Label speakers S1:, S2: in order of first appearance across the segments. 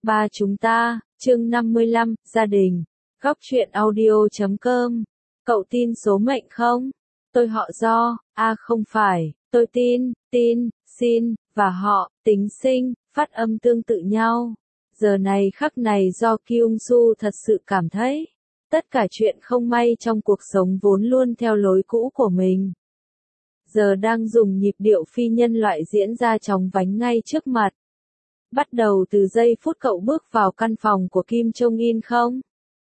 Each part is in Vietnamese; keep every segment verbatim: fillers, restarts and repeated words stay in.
S1: Ba chúng ta, chương năm mươi lăm, gia đình. Góc truyện audio chấm com. Cậu tin số mệnh không? Tôi họ Do, a à, không phải, tôi tin, tin, xin, và họ, tính sinh, phát âm tương tự nhau. Giờ này khắc này Do Kyung Soo thật sự cảm thấy, tất cả chuyện không may trong cuộc sống vốn luôn theo lối cũ của mình. Giờ đang dùng nhịp điệu phi nhân loại diễn ra chóng vánh ngay trước mặt. Bắt đầu từ giây phút cậu bước vào căn phòng của Kim Jong In không?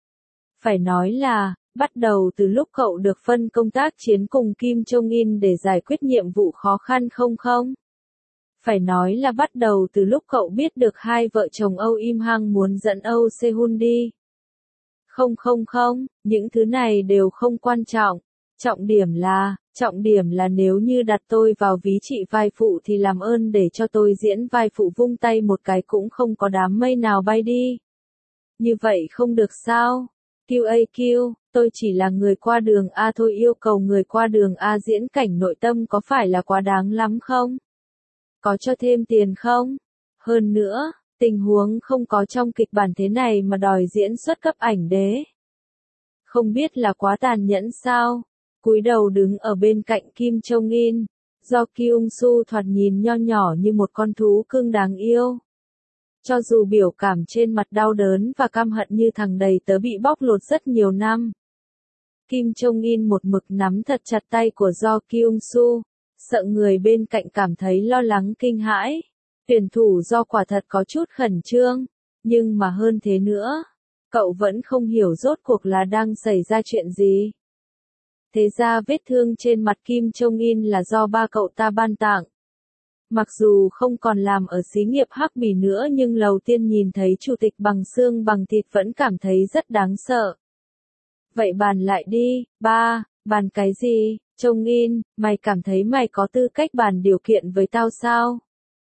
S1: Phải nói là, bắt đầu từ lúc cậu được phân công tác chiến cùng Kim Jong In để giải quyết nhiệm vụ khó khăn không không? Phải nói là bắt đầu từ lúc cậu biết được hai vợ chồng Âu Im Hang muốn dẫn Âu Sehun đi. Không không không, những thứ này đều không quan trọng. Trọng điểm là, trọng điểm là nếu như đặt tôi vào ví chị vai phụ thì làm ơn để cho tôi diễn vai phụ vung tay một cái cũng không có đám mây nào bay đi. Như vậy không được sao? quy a quy, tôi chỉ là người qua đường A thôi, yêu cầu người qua đường A diễn cảnh nội tâm có phải là quá đáng lắm không? Có cho thêm tiền không? Hơn nữa, tình huống không có trong kịch bản thế này mà đòi diễn xuất cấp ảnh đế. Không biết là quá tàn nhẫn sao? Cúi đầu đứng ở bên cạnh Kim Jong In, Do Kyung Soo thoạt nhìn nho nhỏ như một con thú cưng đáng yêu. Cho dù biểu cảm trên mặt đau đớn và căm hận như thằng đầy tớ bị bóc lột rất nhiều năm. Kim Jong In một mực nắm thật chặt tay của Do Kyung Soo, sợ người bên cạnh cảm thấy lo lắng kinh hãi. Tuyển thủ Do quả thật có chút khẩn trương, nhưng mà hơn thế nữa, cậu vẫn không hiểu rốt cuộc là đang xảy ra chuyện gì. Thế ra vết thương trên mặt Kim Jong In là do ba cậu ta ban tặng. Mặc dù không còn làm ở xí nghiệp Hắc Bỉ nữa nhưng Lầu Tiên nhìn thấy chủ tịch bằng xương bằng thịt vẫn cảm thấy rất đáng sợ. Vậy bàn lại đi, ba, bàn cái gì? Jong In, mày cảm thấy mày có tư cách bàn điều kiện với tao sao?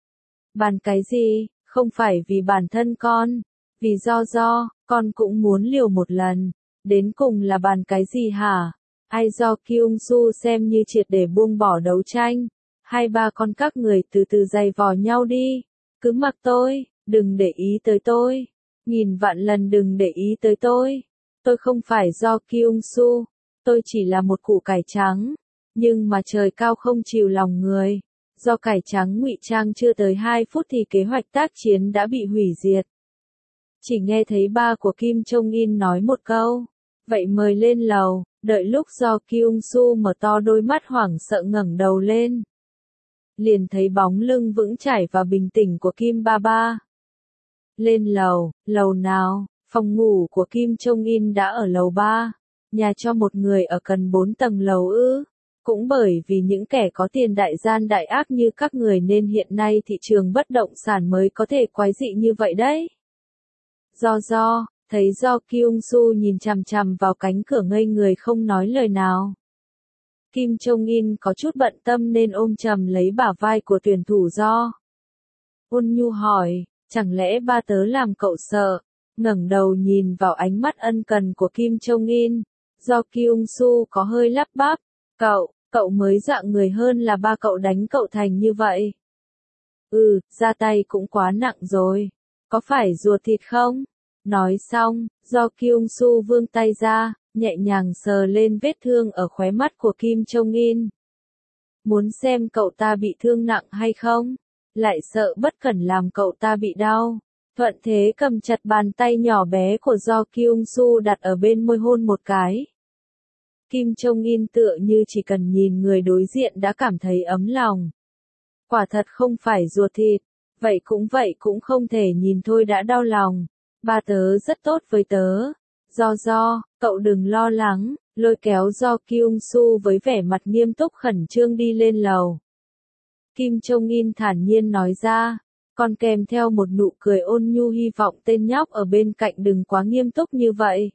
S1: Bàn cái gì? Không phải vì bản thân con, vì do do, con cũng muốn liều một lần. Đến cùng là bàn cái gì hả? Ai Do Kyung Soo xem như triệt để buông bỏ đấu tranh. Hai ba con các người từ từ giày vò nhau đi. Cứ mặc tôi, đừng để ý tới tôi. Nghìn vạn lần đừng để ý tới tôi. Tôi không phải Do Kyung Soo. Tôi chỉ là một củ cải trắng. Nhưng mà trời cao không chịu lòng người. Do cải trắng ngụy trang chưa tới hai phút thì kế hoạch tác chiến đã bị hủy diệt. Chỉ nghe thấy ba của Kim Jong In nói một câu. Vậy mời lên lầu. Đợi lúc Do Kyung Soo mở to đôi mắt hoảng sợ ngẩng đầu lên. Liền thấy bóng lưng vững chãi và bình tĩnh của Kim ba ba. Lên lầu, lầu nào? Phòng ngủ của Kim Jong In đã ở lầu ba. Nhà cho một người ở cần bốn tầng lầu ư. Cũng bởi vì những kẻ có tiền đại gian đại ác như các người nên hiện nay thị trường bất động sản mới có thể quái dị như vậy đấy. Do do. Thấy Do Kyung Soo nhìn chằm chằm vào cánh cửa ngây người không nói lời nào. Kim Jong In có chút bận tâm nên ôm chầm lấy bả vai của tuyển thủ Do. Ôn nhu hỏi, chẳng lẽ ba tớ làm cậu sợ? Ngẩng đầu nhìn vào ánh mắt ân cần của Kim Jong In, Do Kyung Soo có hơi lắp bắp, cậu, cậu mới dạng người hơn là ba cậu đánh cậu thành như vậy. Ừ, ra tay cũng quá nặng rồi. Có phải ruột thịt không? Nói xong, Do Kyung Soo vươn tay ra, nhẹ nhàng sờ lên vết thương ở khóe mắt của Kim Jong In. Muốn xem cậu ta bị thương nặng hay không? Lại sợ bất cẩn làm cậu ta bị đau. Thuận thế cầm chặt bàn tay nhỏ bé của Do Kyung Soo đặt ở bên môi hôn một cái. Kim Jong In tựa như chỉ cần nhìn người đối diện đã cảm thấy ấm lòng. Quả thật không phải ruột thịt, vậy cũng vậy cũng không thể nhìn thôi đã đau lòng. Ba tớ rất tốt với tớ. Do do, cậu đừng lo lắng, lôi kéo Do Kyung Soo với vẻ mặt nghiêm túc khẩn trương đi lên lầu. Kim Jong In thản nhiên nói ra, còn kèm theo một nụ cười ôn nhu hy vọng tên nhóc ở bên cạnh đừng quá nghiêm túc như vậy.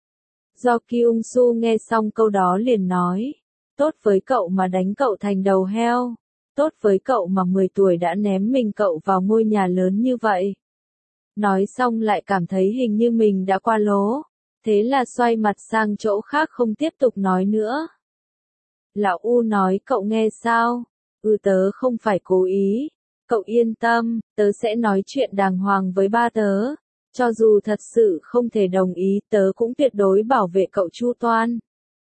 S1: Do Kyung Soo nghe xong câu đó liền nói, tốt với cậu mà đánh cậu thành đầu heo, tốt với cậu mà mười tuổi đã ném mình cậu vào ngôi nhà lớn như vậy. Nói xong lại cảm thấy hình như mình đã qua lố, thế là xoay mặt sang chỗ khác không tiếp tục nói nữa. Lão U nói cậu nghe sao? Ừ tớ không phải cố ý, cậu yên tâm, tớ sẽ nói chuyện đàng hoàng với ba tớ, Cho dù thật sự không thể đồng ý, tớ cũng tuyệt đối bảo vệ cậu chu toàn.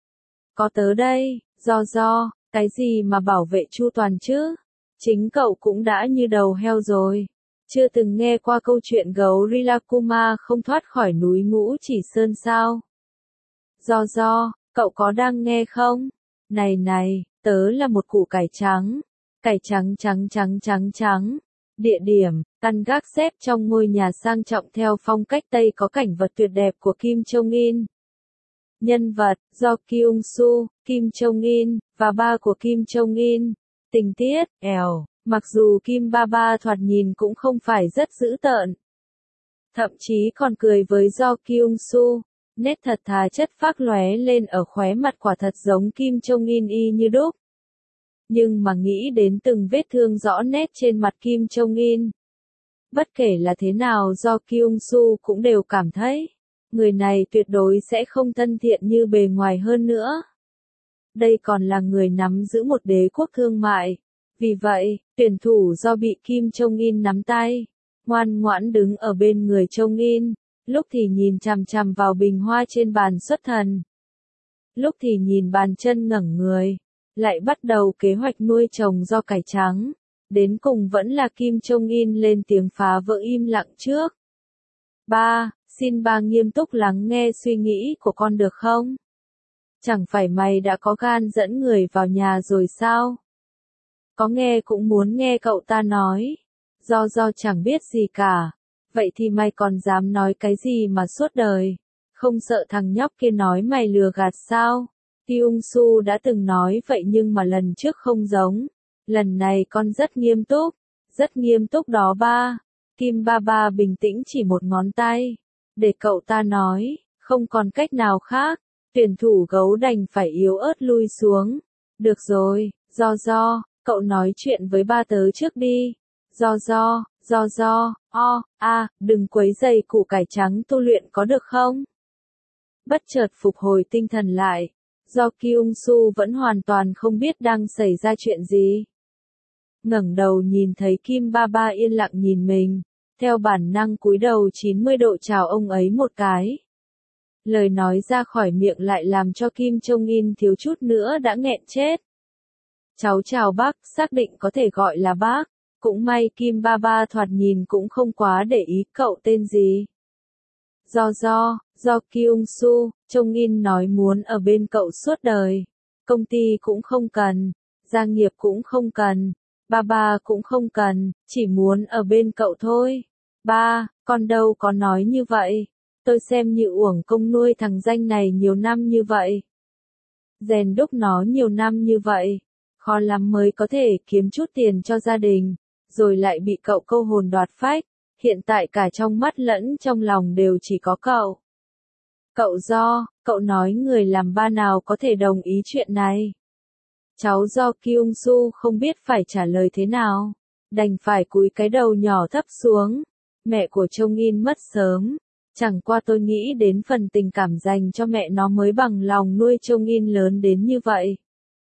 S1: Có tớ đây, do do, cái gì mà bảo vệ chu toàn chứ? Chính cậu cũng đã như đầu heo rồi. Chưa từng nghe qua câu chuyện gấu Rilakkuma không thoát khỏi núi Ngũ Chỉ Sơn sao? Do do, cậu có đang nghe không? Này này, tớ là một củ cải trắng. Cải trắng trắng trắng trắng trắng. Địa điểm, căn gác xếp trong ngôi nhà sang trọng theo phong cách Tây có cảnh vật tuyệt đẹp của Kim Jong Un. Nhân vật, do Kyung Soo, Kim Jong Un, và ba của Kim Jong Un. Tình tiết, ẻo, mặc dù Kim Ba Ba thoạt nhìn cũng không phải rất dữ tợn. Thậm chí còn cười với do Kyung Soo, nét thật thà chất phác lóe lên ở khóe mặt quả thật giống Kim Jong Un y như đúc. Nhưng mà nghĩ đến từng vết thương rõ nét trên mặt Kim Jong Un. Bất kể là thế nào do Kyung Soo cũng đều cảm thấy, người này tuyệt đối sẽ không thân thiện như bề ngoài hơn nữa. Đây còn là người nắm giữ một đế quốc thương mại. Vì vậy, tuyển thủ do bị Kim Jong Un nắm tay, ngoan ngoãn đứng ở bên người Jong Un, lúc thì nhìn chằm chằm vào bình hoa trên bàn xuất thần. Lúc thì nhìn bàn chân ngẩng người, lại bắt đầu kế hoạch nuôi trồng do cải trắng. Đến cùng vẫn là Kim Jong Un lên tiếng phá vỡ im lặng trước. Ba, xin ba nghiêm túc lắng nghe suy nghĩ của con được không? Chẳng phải mày đã có gan dẫn người vào nhà rồi sao? Có nghe cũng muốn nghe cậu ta nói. Do do chẳng biết gì cả. Vậy thì mày còn dám nói cái gì mà suốt đời? Không sợ thằng nhóc kia nói mày lừa gạt sao? Kyung Soo đã từng nói vậy nhưng mà lần trước không giống. Lần này con rất nghiêm túc. Rất nghiêm túc đó ba. Kim Ba Ba bình tĩnh chỉ một ngón tay. Để cậu ta nói, không còn cách nào khác. Tuyển thủ gấu đành phải yếu ớt lui xuống. Được rồi, do do, cậu nói chuyện với ba tớ trước đi. Do do, do do, o, a, đừng quấy rầy củ cải trắng tu luyện có được không? Bất chợt phục hồi tinh thần lại. Do Kyung Soo vẫn hoàn toàn không biết đang xảy ra chuyện gì. Ngẩng đầu nhìn thấy Kim Ba Ba yên lặng nhìn mình, theo bản năng cúi đầu chín mươi độ chào ông ấy một cái. Lời nói ra khỏi miệng lại làm cho Kim Jong Un thiếu chút nữa đã nghẹn chết. Cháu chào bác, xác định có thể gọi là bác. Cũng may Kim Ba Ba thoạt nhìn cũng không quá để ý cậu tên gì. Do do, do Kyung Soo, Jong Un nói muốn ở bên cậu suốt đời. Công ty cũng không cần, gia nghiệp cũng không cần, ba ba cũng không cần, chỉ muốn ở bên cậu thôi. Ba, con đâu có nói như vậy. Tôi xem như uổng công nuôi thằng danh này nhiều năm như vậy. Rèn đúc nó nhiều năm như vậy. Khó lắm mới có thể kiếm chút tiền cho gia đình. Rồi lại bị cậu câu hồn đoạt phách. Hiện tại cả trong mắt lẫn trong lòng đều chỉ có cậu. Cậu do, cậu nói người làm ba nào có thể đồng ý chuyện này. Cháu do Kyung Soo không biết phải trả lời thế nào. Đành phải cúi cái đầu nhỏ thấp xuống. Mẹ của Jong Un mất sớm. Chẳng qua tôi nghĩ đến phần tình cảm dành cho mẹ nó mới bằng lòng nuôi Jong Un lớn đến như vậy.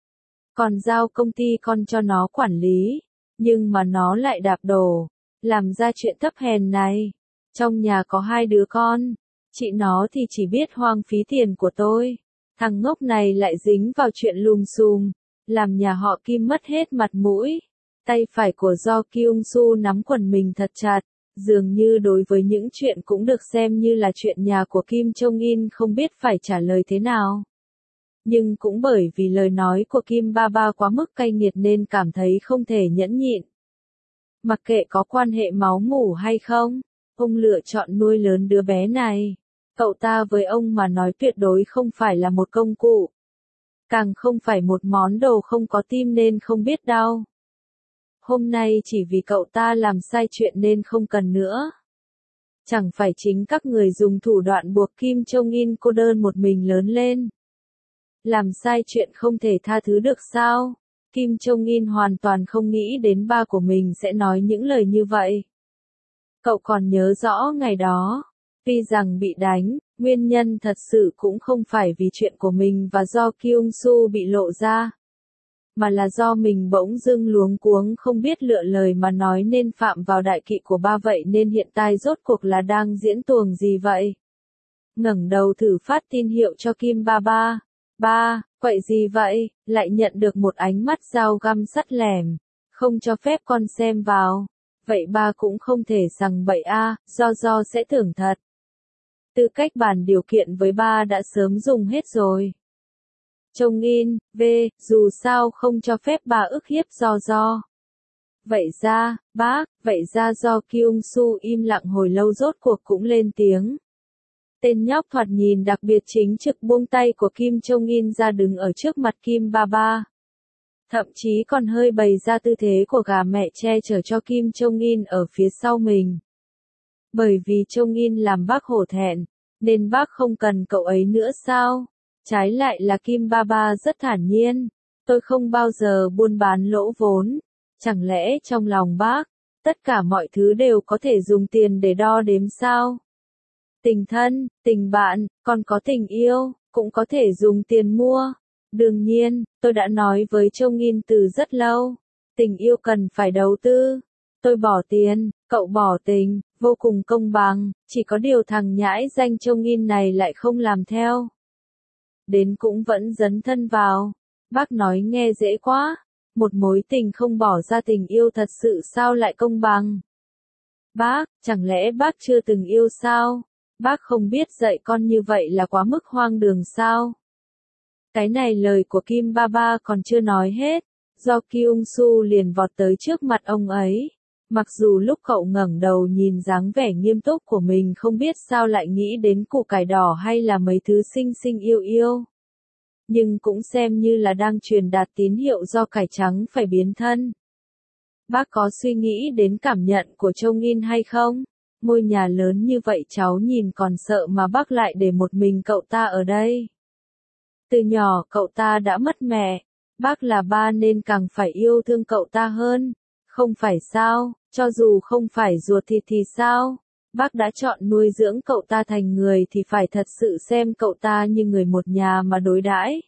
S1: Còn giao công ty con cho nó quản lý. Nhưng mà nó lại đạp đổ. Làm ra chuyện thấp hèn này. Trong nhà có hai đứa con. Chị nó thì chỉ biết hoang phí tiền của tôi. Thằng ngốc này lại dính vào chuyện lùm xùm. Làm nhà họ Kim mất hết mặt mũi. Tay phải của do Kyung Soo nắm quần mình thật chặt. Dường như đối với những chuyện cũng được xem như là chuyện nhà của Kim Jong Un không biết phải trả lời thế nào. Nhưng cũng bởi vì lời nói của Kim Ba Ba quá mức cay nghiệt nên cảm thấy không thể nhẫn nhịn. Mặc kệ có quan hệ máu mủ hay không, ông lựa chọn nuôi lớn đứa bé này. Cậu ta với ông mà nói tuyệt đối không phải là một công cụ. Càng không phải một món đồ không có tim nên không biết đau. Hôm nay chỉ vì cậu ta làm sai chuyện nên không cần nữa. Chẳng phải chính các người dùng thủ đoạn buộc Kim Jong Un cô đơn một mình lớn lên. Làm sai chuyện không thể tha thứ được sao? Kim Jong Un hoàn toàn không nghĩ đến ba của mình sẽ nói những lời như vậy. Cậu còn nhớ rõ ngày đó. Tuy rằng bị đánh, nguyên nhân thật sự cũng không phải vì chuyện của mình và do Kyung Soo bị lộ ra. mà là do mình bỗng dưng luống cuống không biết lựa lời mà nói nên phạm vào đại kỵ của ba vậy nên hiện tại rốt cuộc là đang diễn tuồng gì vậy? Ngẩng đầu thử phát tin hiệu cho Kim ba ba. Ba, quậy gì vậy? Lại nhận được một ánh mắt dao găm sắt lẻm. Không cho phép con xem vào. Vậy ba cũng không thể rằng bậy a, do do sẽ tưởng thật. Tư cách bàn điều kiện với ba đã sớm dùng hết rồi. Trông in, v, dù sao không cho phép bà ức hiếp do do. Vậy ra, bác, vậy ra do Kyung Su im lặng hồi lâu rốt cuộc cũng lên tiếng. Tên nhóc thoạt nhìn đặc biệt chính trực buông tay của Kim Trông In ra đứng ở trước mặt Kim ba ba. Thậm chí còn hơi bày ra tư thế của gà mẹ che chở cho Kim Trông In ở phía sau mình. Bởi vì Trông In làm bác hổ thẹn, nên bác không cần cậu ấy nữa sao? Trái lại là Kim ba ba rất thản nhiên. Tôi không bao giờ buôn bán lỗ vốn. Chẳng lẽ trong lòng bác, tất cả mọi thứ đều có thể dùng tiền để đo đếm sao? Tình thân, tình bạn, còn có tình yêu, cũng có thể dùng tiền mua. Đương nhiên, tôi đã nói với Trông In từ rất lâu. Tình yêu cần phải đầu tư. Tôi bỏ tiền, cậu bỏ tình, vô cùng công bằng, chỉ có điều thằng nhãi danh Trông In này lại không làm theo. Đến cũng vẫn dấn thân vào. Bác nói nghe dễ quá. Một mối tình không bỏ ra tình yêu thật sự sao lại công bằng? Bác, chẳng lẽ bác chưa từng yêu sao? Bác không biết dạy con như vậy là quá mức hoang đường sao? Cái này lời của Kim ba ba còn chưa nói hết, do Kyung Su liền vọt tới trước mặt ông ấy. Mặc dù lúc cậu ngẩng đầu nhìn dáng vẻ nghiêm túc của mình không biết sao lại nghĩ đến củ cải đỏ hay là mấy thứ xinh xinh yêu yêu. Nhưng cũng xem như là đang truyền đạt tín hiệu do cải trắng phải biến thân. Bác có suy nghĩ đến cảm nhận của Trông In hay không? Ngôi nhà lớn như vậy cháu nhìn còn sợ mà bác lại để một mình cậu ta ở đây. Từ nhỏ cậu ta đã mất mẹ, bác là ba nên càng phải yêu thương cậu ta hơn, không phải sao, cho dù không phải ruột thịt thì sao, bác đã chọn nuôi dưỡng cậu ta thành người thì phải thật sự xem cậu ta như người một nhà mà đối đãi.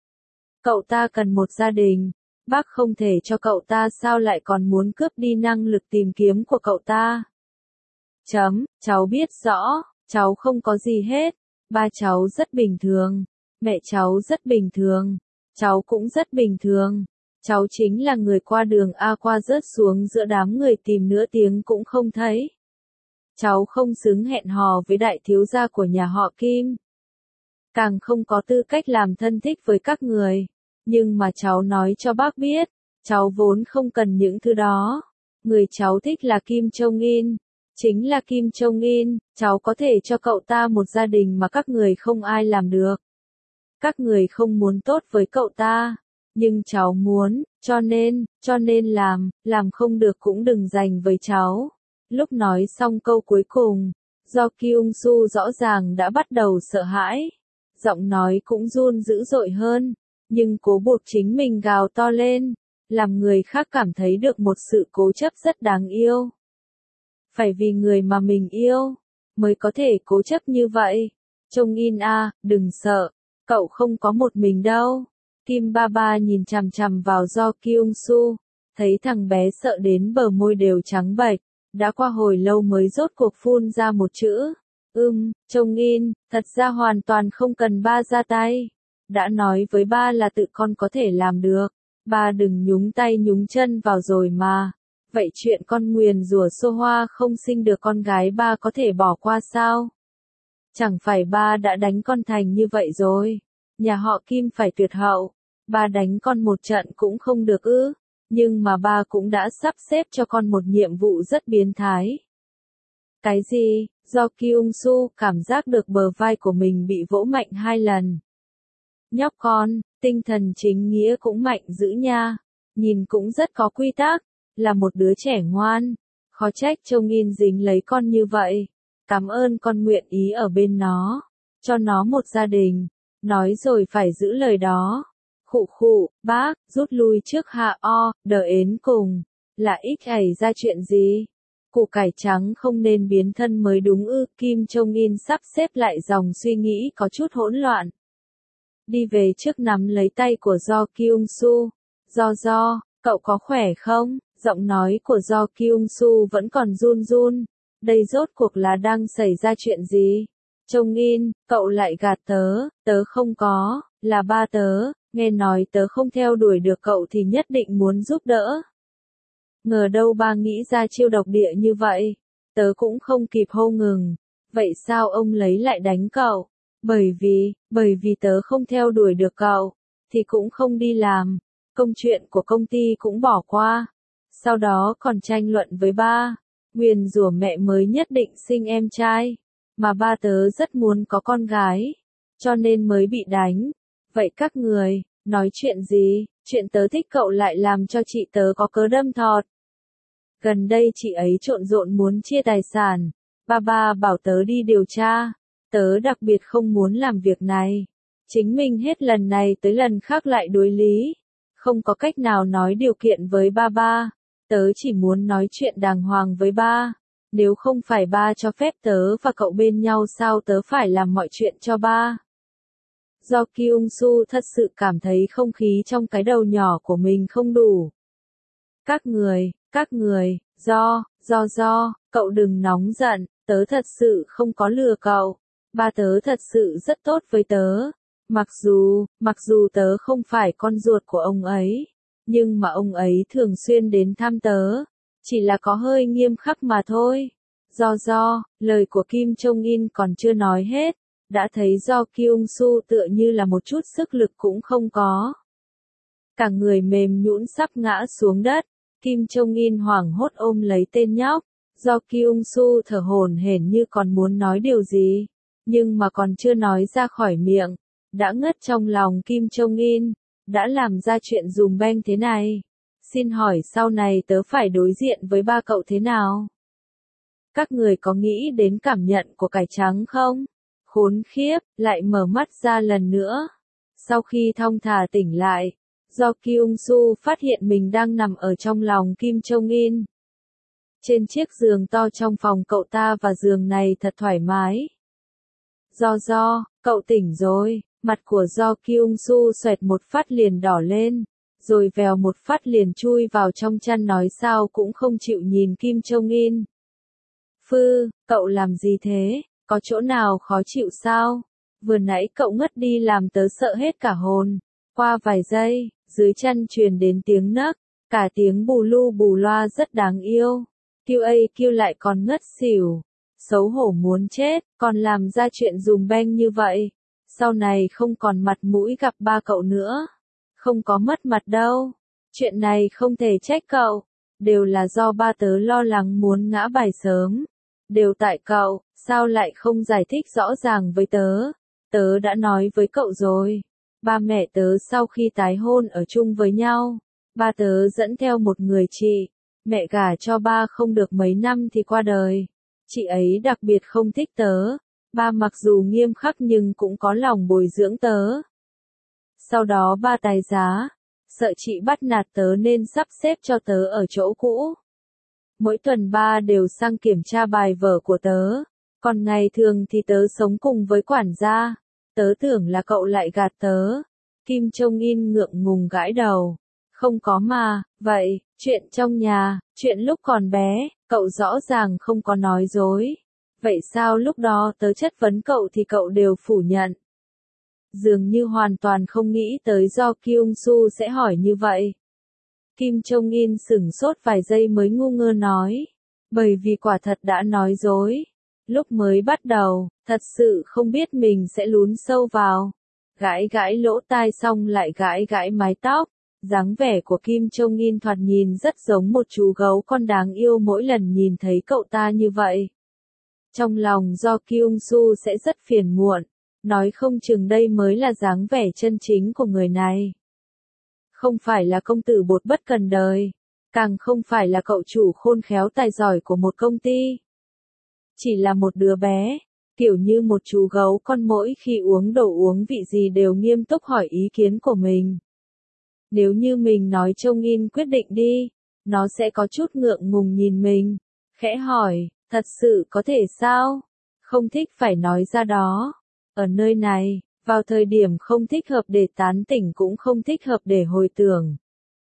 S1: Cậu ta cần một gia đình, bác không thể cho cậu ta sao lại còn muốn cướp đi năng lực tìm kiếm của cậu ta. Chấm, cháu biết rõ, cháu không có gì hết, ba cháu rất bình thường, mẹ cháu rất bình thường, cháu cũng rất bình thường, cháu chính là người qua đường A qua rớt xuống giữa đám người tìm nửa tiếng cũng không thấy. Cháu không xứng hẹn hò với đại thiếu gia của nhà họ Kim. Càng không có tư cách làm thân thích với các người, nhưng mà cháu nói cho bác biết, cháu vốn không cần những thứ đó. Người cháu thích là Kim Trông In. Chính là Kim Trông In, cháu có thể cho cậu ta một gia đình mà các người không ai làm được. Các người không muốn tốt với cậu ta, nhưng cháu muốn, cho nên, cho nên làm, làm không được cũng đừng giành với cháu. Lúc nói xong câu cuối cùng, do Kyung Su rõ ràng đã bắt đầu sợ hãi, giọng nói cũng run dữ dội hơn, nhưng cố buộc chính mình gào to lên, làm người khác cảm thấy được một sự cố chấp rất đáng yêu. Phải vì người mà mình yêu, mới có thể cố chấp như vậy. Trông In a, đừng sợ, cậu không có một mình đâu. Kim ba ba nhìn chằm chằm vào do Kyung Su, thấy thằng bé sợ đến bờ môi đều trắng bệch, đã qua hồi lâu mới rốt cuộc phun ra một chữ. Ừm, Trông In, thật ra hoàn toàn không cần ba ra tay. Đã nói với ba là tự con có thể làm được, ba đừng nhúng tay nhúng chân vào rồi mà. Vậy chuyện con nguyền rủa Xô Hoa không sinh được con gái ba có thể bỏ qua sao? Chẳng phải ba đã đánh con thành như vậy rồi. Nhà họ Kim phải tuyệt hậu. Ba đánh con một trận cũng không được ư. Nhưng mà ba cũng đã sắp xếp cho con một nhiệm vụ rất biến thái. Cái gì? Do Kyung Su cảm giác được bờ vai của mình bị vỗ mạnh hai lần. Nhóc con, tinh thần chính nghĩa cũng mạnh dữ nha. Nhìn cũng rất có quy tắc. Là một đứa trẻ ngoan, khó trách Trông In dính lấy con như vậy. Cảm ơn con nguyện ý ở bên nó, cho nó một gia đình, nói rồi phải giữ lời đó. Khụ khụ, bác, rút lui trước hạ o, đờ ến cùng, là ích ảy ra chuyện gì? Củ cải trắng không nên biến thân mới đúng ư? Kim Trông In sắp xếp lại dòng suy nghĩ có chút hỗn loạn. Đi về trước nắm lấy tay của Do Kyung Su. Do Do, cậu có khỏe không? Giọng nói của Do Kyung Soo vẫn còn run run. Đây rốt cuộc là đang xảy ra chuyện gì? Trông in, cậu lại gạt tớ, tớ không có, là ba tớ, nghe nói tớ không theo đuổi được cậu thì nhất định muốn giúp đỡ. Ngờ đâu ba nghĩ ra chiêu độc địa như vậy, tớ cũng không kịp hô ngừng. Vậy sao ông lấy lại đánh cậu? Bởi vì, bởi vì tớ không theo đuổi được cậu, thì cũng không đi làm, công chuyện của công ty cũng bỏ qua. Sau đó còn tranh luận với ba, nguyền rủa mẹ mới nhất định sinh em trai, mà ba tớ rất muốn có con gái, cho nên mới bị đánh. Vậy các người, nói chuyện gì, chuyện tớ thích cậu lại làm cho chị tớ có cớ đâm thọt. Gần đây chị ấy trộn rộn muốn chia tài sản, ba ba bảo tớ đi điều tra, tớ đặc biệt không muốn làm việc này. Chính mình hết lần này tới lần khác lại đối lý, không có cách nào nói điều kiện với ba ba, tớ chỉ muốn nói chuyện đàng hoàng với ba. Nếu không phải ba cho phép tớ và cậu bên nhau sao tớ phải làm mọi chuyện cho ba. Do Kyung Soo thật sự cảm thấy không khí trong cái đầu nhỏ của mình không đủ. Các người, các người, do, do do, cậu đừng nóng giận, tớ thật sự không có lừa cậu. Ba tớ thật sự rất tốt với tớ. Mặc dù, mặc dù tớ không phải con ruột của ông ấy, nhưng mà ông ấy thường xuyên đến thăm tớ. Chỉ là có hơi nghiêm khắc mà thôi. Do do, lời của Kim Jong In còn chưa nói hết, đã thấy Do Kyung Soo tựa như là một chút sức lực cũng không có. Cả người mềm nhũn sắp ngã xuống đất, Kim Jong In hoảng hốt ôm lấy tên nhóc. Do Kyung Soo thở hổn hển như còn muốn nói điều gì, nhưng mà còn chưa nói ra khỏi miệng, đã ngất trong lòng Kim Jong In, đã làm ra chuyện dùm beng thế này. Xin hỏi sau này tớ phải đối diện với ba cậu thế nào? Các người có nghĩ đến cảm nhận của cải trắng không? Khốn khiếp, lại mở mắt ra lần nữa. Sau khi thong thả tỉnh lại, Do Kyung Soo phát hiện mình đang nằm ở trong lòng Kim Jong In. Trên chiếc giường to trong phòng cậu ta và giường này thật thoải mái. Do Do, cậu tỉnh rồi, mặt của Do Kyung Soo xoẹt một phát liền đỏ lên, rồi vèo một phát liền chui vào trong chăn nói sao cũng không chịu nhìn Kim Jong In. Phư, cậu làm gì thế, có chỗ nào khó chịu sao? Vừa nãy cậu ngất đi làm tớ sợ hết cả hồn. Qua vài giây, dưới chăn truyền đến tiếng nấc, cả tiếng bù lu bù loa rất đáng yêu. quy a quy lại còn ngất xỉu. Xấu hổ muốn chết, còn làm ra chuyện dùm beng như vậy. Sau này không còn mặt mũi gặp ba cậu nữa. Không có mất mặt đâu. Chuyện này không thể trách cậu. Đều là do ba tớ lo lắng muốn ngã bài sớm. Đều tại cậu, sao lại không giải thích rõ ràng với tớ? Tớ đã nói với cậu rồi. Ba mẹ tớ sau khi tái hôn ở chung với nhau, ba tớ dẫn theo một người chị. Mẹ gả cho ba không được mấy năm thì qua đời. Chị ấy đặc biệt không thích tớ. Ba mặc dù nghiêm khắc nhưng cũng có lòng bồi dưỡng tớ. Sau đó ba tái giá, sợ chị bắt nạt tớ nên sắp xếp cho tớ ở chỗ cũ. Mỗi tuần ba đều sang kiểm tra bài vở của tớ. Còn ngày thường thì tớ sống cùng với quản gia. Tớ tưởng là cậu lại gạt tớ. Kim Jong In ngượng ngùng gãi đầu. Không có mà, vậy, chuyện trong nhà, chuyện lúc còn bé, cậu rõ ràng không có nói dối. Vậy sao lúc đó tớ chất vấn cậu thì cậu đều phủ nhận? Dường như hoàn toàn không nghĩ tới Do Kyung Soo sẽ hỏi như vậy. Kim Jong In sửng sốt vài giây mới ngu ngơ nói. Bởi vì quả thật đã nói dối. Lúc mới bắt đầu, thật sự không biết mình sẽ lún sâu vào. Gãi gãi lỗ tai xong lại gãi gãi mái tóc. Dáng vẻ của Kim Jong In thoạt nhìn rất giống một chú gấu con đáng yêu mỗi lần nhìn thấy cậu ta như vậy. Trong lòng Do Kyung Soo sẽ rất phiền muộn. Nói không chừng đây mới là dáng vẻ chân chính của người này. Không phải là công tử bột bất cần đời. Càng không phải là cậu chủ khôn khéo tài giỏi của một công ty. Chỉ là một đứa bé, kiểu như một chú gấu con mỗi khi uống đồ uống vị gì đều nghiêm túc hỏi ý kiến của mình. Nếu như mình nói Jong In quyết định đi, nó sẽ có chút ngượng ngùng nhìn mình, khẽ hỏi, thật sự có thể sao? Không thích phải nói ra đó. Ở nơi này, vào thời điểm không thích hợp để tán tỉnh cũng không thích hợp để hồi tưởng.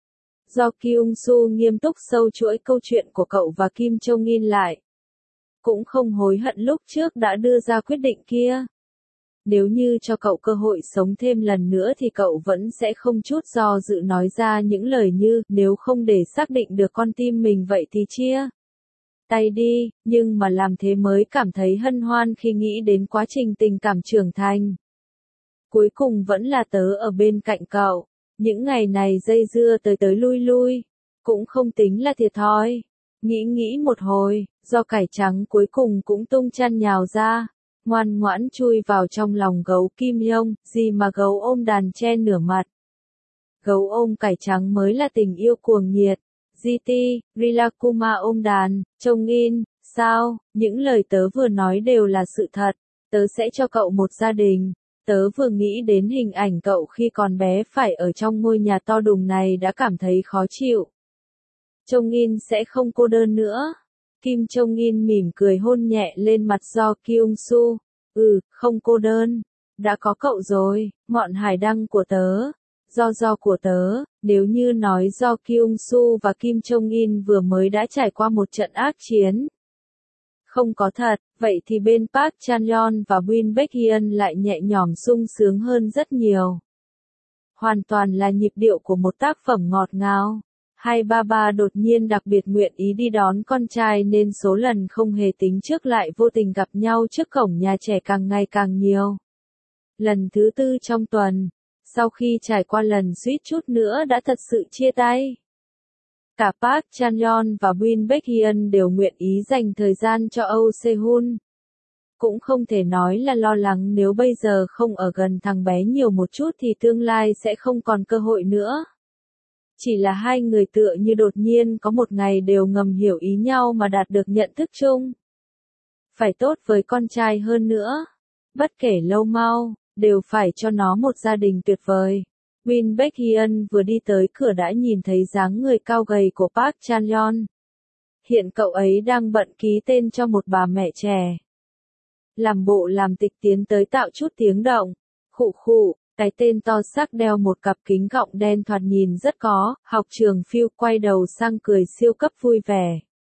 S1: Do Kyung Soo nghiêm túc sâu chuỗi câu chuyện của cậu và Kim Jong In lại. Cũng không hối hận lúc trước đã đưa ra quyết định kia. Nếu như cho cậu cơ hội sống thêm lần nữa thì cậu vẫn sẽ không chút do dự nói ra những lời như, nếu không để xác định được con tim mình vậy thì chia tay đi, nhưng mà làm thế mới cảm thấy hân hoan khi nghĩ đến quá trình tình cảm trưởng thành. Cuối cùng vẫn là tớ ở bên cạnh cậu. Những ngày này dây dưa tới tới lui lui, cũng không tính là thiệt thòi. Nghĩ nghĩ một hồi, do cải trắng cuối cùng cũng tung chăn nhào ra, ngoan ngoãn chui vào trong lòng gấu Kim Yong, gì mà gấu ôm đàn che nửa mặt. Gấu ôm cải trắng mới là tình yêu cuồng nhiệt. giê tê, Rilakkuma ôm đàn, Jong In, sao, những lời tớ vừa nói đều là sự thật, tớ sẽ cho cậu một gia đình. Tớ vừa nghĩ đến hình ảnh cậu khi còn bé phải ở trong ngôi nhà to đùng này đã cảm thấy khó chịu. Jong In sẽ không cô đơn nữa. Kim Jong In mỉm cười hôn nhẹ lên mặt Do Kyung Soo. Ừ, không cô đơn. Đã có cậu rồi, ngọn hải đăng của tớ. Do do của tớ, nếu như nói Do Kyung Soo và Kim Jong In vừa mới đã trải qua một trận ác chiến. Không có thật, vậy thì bên Park Chan-yeon và Win Baek-hyun lại nhẹ nhõm sung sướng hơn rất nhiều. Hoàn toàn là nhịp điệu của một tác phẩm ngọt ngào. Hai ba ba đột nhiên đặc biệt nguyện ý đi đón con trai nên số lần không hề tính trước lại vô tình gặp nhau trước cổng nhà trẻ càng ngày càng nhiều. Lần thứ tư trong tuần, sau khi trải qua lần suýt chút nữa đã thật sự chia tay. Cả Park Chan-yeon và Win Baek-hyun đều nguyện ý dành thời gian cho Âu Se-hun. Cũng không thể nói là lo lắng nếu bây giờ không ở gần thằng bé nhiều một chút thì tương lai sẽ không còn cơ hội nữa. Chỉ là hai người tựa như đột nhiên có một ngày đều ngầm hiểu ý nhau mà đạt được nhận thức chung. Phải tốt với con trai hơn nữa. Bất kể lâu mau, đều phải cho nó một gia đình tuyệt vời. Win Baek-hyun vừa đi tới cửa đã nhìn thấy dáng người cao gầy của Park Chan-yeon. Hiện cậu ấy đang bận ký tên cho một bà mẹ trẻ. Làm bộ làm tịch tiến tới tạo chút tiếng động. Khụ khụ, cái tên to xác đeo một cặp kính gọng đen thoạt nhìn rất có, học trường phiêu quay đầu sang cười siêu cấp vui vẻ.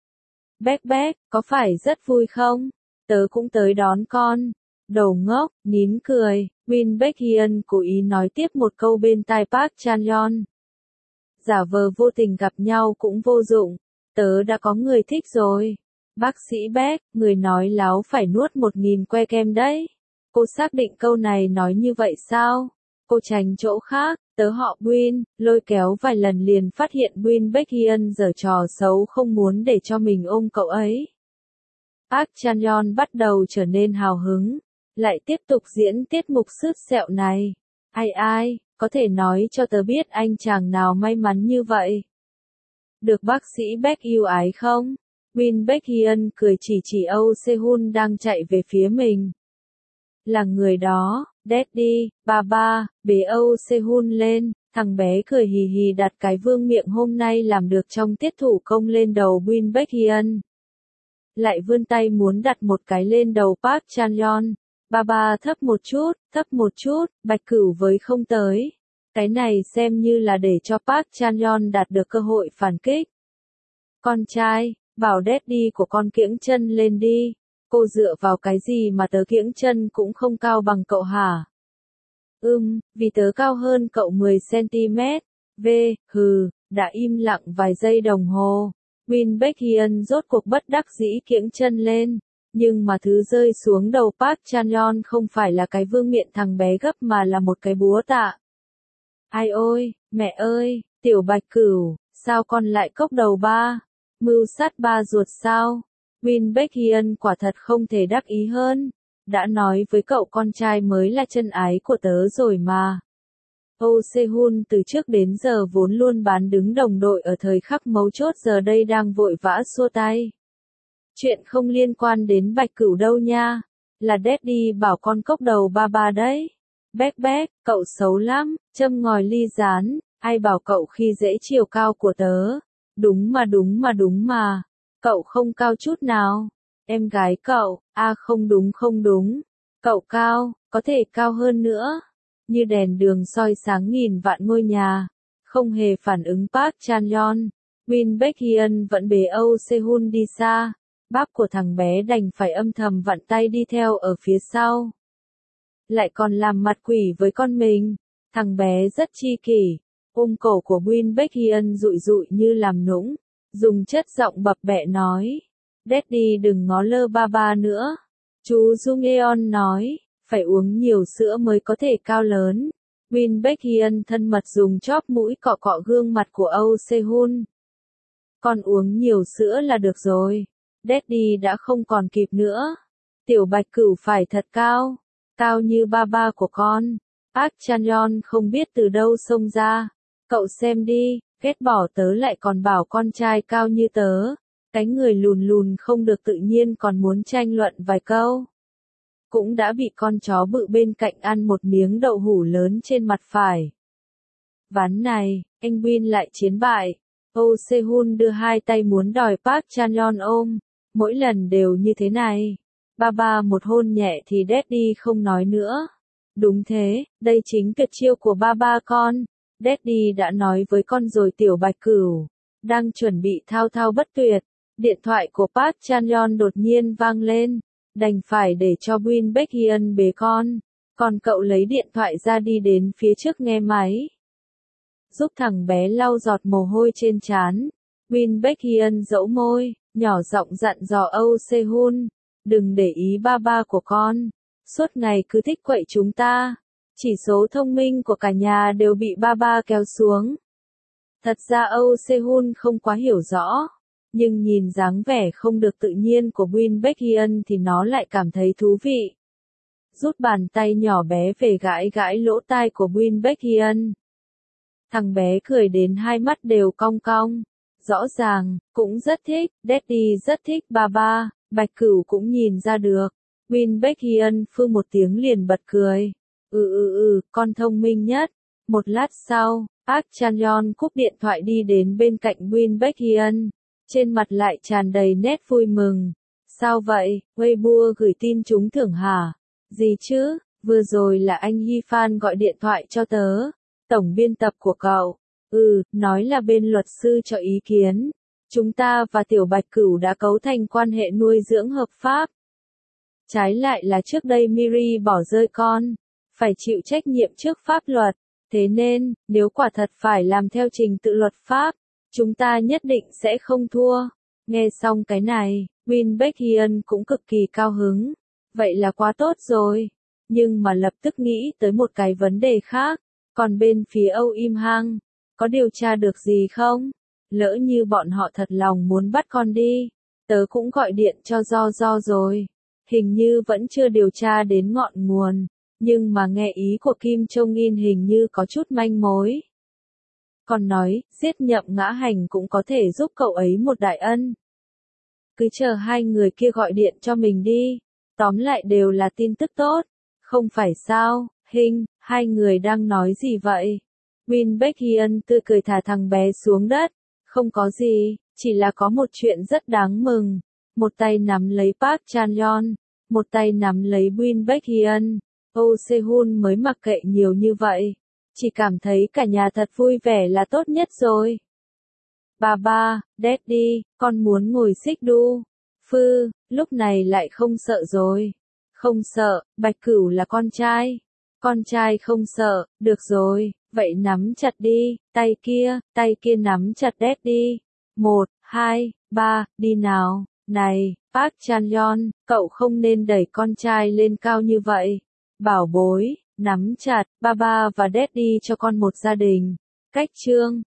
S1: Béc béc, có phải rất vui không? Tớ cũng tới đón con. Đầu ngốc, nín cười, Win Baek-hyun cố ý nói tiếp một câu bên tai Park Chan-yeon. Giả vờ vô tình gặp nhau cũng vô dụng, tớ đã có người thích rồi. Bác sĩ Beck, người nói láo phải nuốt một nghìn que kem đấy. Cô xác định câu này nói như vậy sao? Cô tránh chỗ khác, tớ họ Win, lôi kéo vài lần liền phát hiện Win Baek-hyun giở trò xấu không muốn để cho mình ôm cậu ấy. Park Chan-yeon bắt đầu trở nên hào hứng, lại tiếp tục diễn tiết mục sứt sẹo này. Ai ai, có thể nói cho tớ biết anh chàng nào may mắn như vậy? Được bác sĩ Beck yêu ái không? Win Baek-hyun cười chỉ chỉ Âu Se-hun đang chạy về phía mình. Là người đó, Daddy, ba ba, bế Âu Se-hun lên, thằng bé cười hì hì đặt cái vương miệng hôm nay làm được trong tiết thủ công lên đầu Win Baek-hyun. Lại vươn tay muốn đặt một cái lên đầu Park Chan-yeon. Ba ba thấp một chút, thấp một chút, Bạch Cửu với không tới. Cái này xem như là để cho Park Chan-yeon đạt được cơ hội phản kích. Con trai, bảo Daddy của con kiễng chân lên đi. Cô dựa vào cái gì mà tớ kiễng chân cũng không cao bằng cậu hả? Ừm, vì tớ cao hơn cậu mười xăng ti mét. V, hừ, đã im lặng vài giây đồng hồ. Win Baek-hyun rốt cuộc bất đắc dĩ kiễng chân lên. Nhưng mà thứ rơi xuống đầu Park Chan-yeon không phải là cái vương miện thằng bé gấp mà là một cái búa tạ. Ai ôi, mẹ ơi, tiểu Bạch Cửu, sao con lại cốc đầu ba? Mưu sát ba ruột sao? Win Baek-hyun quả thật không thể đắc ý hơn. Đã nói với cậu con trai mới là chân ái của tớ rồi mà. Âu Se-hun từ trước đến giờ vốn luôn bán đứng đồng đội ở thời khắc mấu chốt giờ đây đang vội vã xua tay. Chuyện không liên quan đến Bạch Cửu đâu nha. Là Daddy bảo con cốc đầu ba ba đấy. Béc béc, cậu xấu lắm, châm ngòi ly rán, ai bảo cậu khi dễ chiều cao của tớ. Đúng mà đúng mà đúng mà. Cậu không cao chút nào. Em gái cậu, a à không đúng không đúng. Cậu cao, có thể cao hơn nữa. Như đèn đường soi sáng nghìn vạn ngôi nhà. Không hề phản ứng Park Chan-yeon, Win Baek-hyun vẫn bế Âu Se-hun đi xa, bác của thằng bé đành phải âm thầm vặn tay đi theo ở phía sau. Lại còn làm mặt quỷ với con mình, thằng bé rất chi kỷ, ôm cổ của Win Baek-hyun dụi dụi như làm nũng, dùng chất giọng bập bẹ nói, Daddy đừng ngó lơ ba ba nữa. Chú Jung-eon nói, phải uống nhiều sữa mới có thể cao lớn. Win Baek-hyun thân mật dùng chóp mũi cọ cọ gương mặt của Âu Se-hun. Con uống nhiều sữa là được rồi. Daddy đã không còn kịp nữa. Tiểu bạch cửu phải thật cao. Cao như ba ba của con. Park Chan-yeon không biết từ đâu xông ra. Cậu xem đi, ghét bỏ tớ lại còn bảo con trai cao như tớ. Cái người lùn lùn không được tự nhiên còn muốn tranh luận vài câu. Cũng đã bị con chó bự bên cạnh ăn một miếng đậu hũ lớn trên mặt phải. Ván này, anh Win lại chiến bại. Oh Se-hun đưa hai tay muốn đòi Park Chan-yeon ôm. Mỗi lần đều như thế này. Ba ba một hôn nhẹ thì Daddy không nói nữa. Đúng thế, đây chính tuyệt chiêu của ba ba con. Daddy đã nói với con rồi tiểu bạch cửu. Đang chuẩn bị thao thao bất tuyệt. Điện thoại của Park Chan-yeon đột nhiên vang lên. Đành phải để cho Win Baek-hyun bế con. Còn cậu lấy điện thoại ra đi đến phía trước nghe máy. Giúp thằng bé lau giọt mồ hôi trên trán. Win Baek-hyun dẫu môi, nhỏ giọng dặn dò Âu Se-hun. Đừng để ý ba ba của con. Suốt ngày cứ thích quậy chúng ta. Chỉ số thông minh của cả nhà đều bị ba ba kéo xuống. Thật ra Âu Se-hun không quá hiểu rõ. Nhưng nhìn dáng vẻ không được tự nhiên của Win Baek-hyun thì nó lại cảm thấy thú vị. Rút bàn tay nhỏ bé về gãi gãi lỗ tai của Win Baek-hyun. Thằng bé cười đến hai mắt đều cong cong. Rõ ràng, cũng rất thích, Daddy rất thích ba ba, bạch cửu cũng nhìn ra được. Win Baek-hyun phư một tiếng liền bật cười. Ừ ừ ừ, con thông minh nhất. Một lát sau, Park Chan-yeon cúp điện thoại đi đến bên cạnh Win Baek-hyun. Trên mặt lại tràn đầy nét vui mừng. Sao vậy, Weibo gửi tin trúng thưởng hả? Gì chứ, vừa rồi là anh Hi Fan gọi điện thoại cho tớ. Tổng biên tập của cậu. Ừ, nói là bên luật sư cho ý kiến. Chúng ta và tiểu bạch cửu đã cấu thành quan hệ nuôi dưỡng hợp pháp. Trái lại là trước đây Miri bỏ rơi con. Phải chịu trách nhiệm trước pháp luật. Thế nên, nếu quả thật phải làm theo trình tự luật pháp, chúng ta nhất định sẽ không thua. Nghe xong cái này, Win Baek-hyun cũng cực kỳ cao hứng. Vậy là quá tốt rồi. Nhưng mà lập tức nghĩ tới một cái vấn đề khác. Còn bên phía Âu Im Hang, có điều tra được gì không? Lỡ như bọn họ thật lòng muốn bắt con đi. Tớ cũng gọi điện cho Do Do rồi. Hình như vẫn chưa điều tra đến ngọn nguồn. Nhưng mà nghe ý của Kim Jong Un hình như có chút manh mối. Còn nói, giết Nhậm Ngã Hành cũng có thể giúp cậu ấy một đại ân. Cứ chờ hai người kia gọi điện cho mình đi. Tóm lại đều là tin tức tốt. Không phải sao, Hình, hai người đang nói gì vậy? Win Baek-hyun tươi cười thả thằng bé xuống đất. Không có gì, chỉ là có một chuyện rất đáng mừng. Một tay nắm lấy Park Chan-yeon, một tay nắm lấy Win Baek-hyun. Oh Se-hun mới mặc kệ nhiều như vậy. Chỉ cảm thấy cả nhà thật vui vẻ là tốt nhất rồi. Bà ba, Daddy, con muốn ngồi xích đu. Phư, lúc này lại không sợ rồi. Không sợ, bạch cửu là con trai. Con trai không sợ, được rồi, vậy nắm chặt đi, tay kia, tay kia nắm chặt Daddy. Một, hai, ba, đi nào, này, Park Chan-yeon, cậu không nên đẩy con trai lên cao như vậy. Bảo bối, nắm chặt, ba ba và Daddy cho con một gia đình. Cách chương